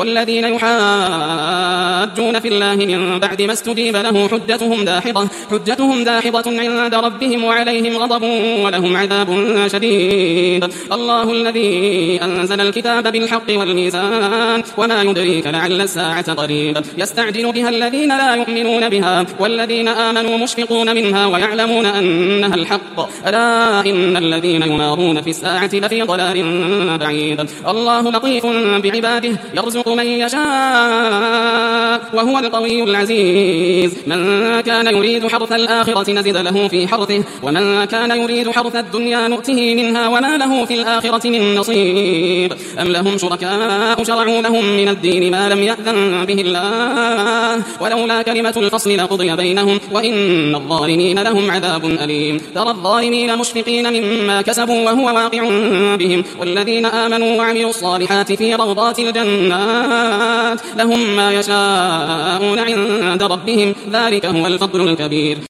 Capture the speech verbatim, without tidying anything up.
والذين يحاجون في الله من بعد ما استجيب له حجتهم داحضة حجتهم داحضة عند ربهم وعليهم غضب ولهم عذاب شديد. الله الذي أنزل الكتاب بالحق والميزان وما يدريك لعل الساعة قريب يستعجل بها الذين لا يؤمنون بها والذين آمنوا مشفقون منها ويعلمون أنها الحق ألا إن الذين يمارون في الساعة لفي ضلال بعيد. الله لطيف بعباده يرزق من يشاء وهو القوي العزيز. من كان يريد حرث الآخرة نزد له في حرثه ومن كان يريد حرث الدنيا نؤته منها وما له في الآخرة من نصيب. أم لهم شركاء شرعوا لهم من الدين ما لم يأذن به الله ولولا كلمة الفصل لقضي بينهم وإن الظالمين لهم عذاب أليم. ترى الظالمين مشفقين مما كسبوا وهو واقع بهم والذين آمنوا وعملوا الصالحات في روضات الجنات لهم ما يشاءون عند ربهم ذلك هو الفضل الكبير.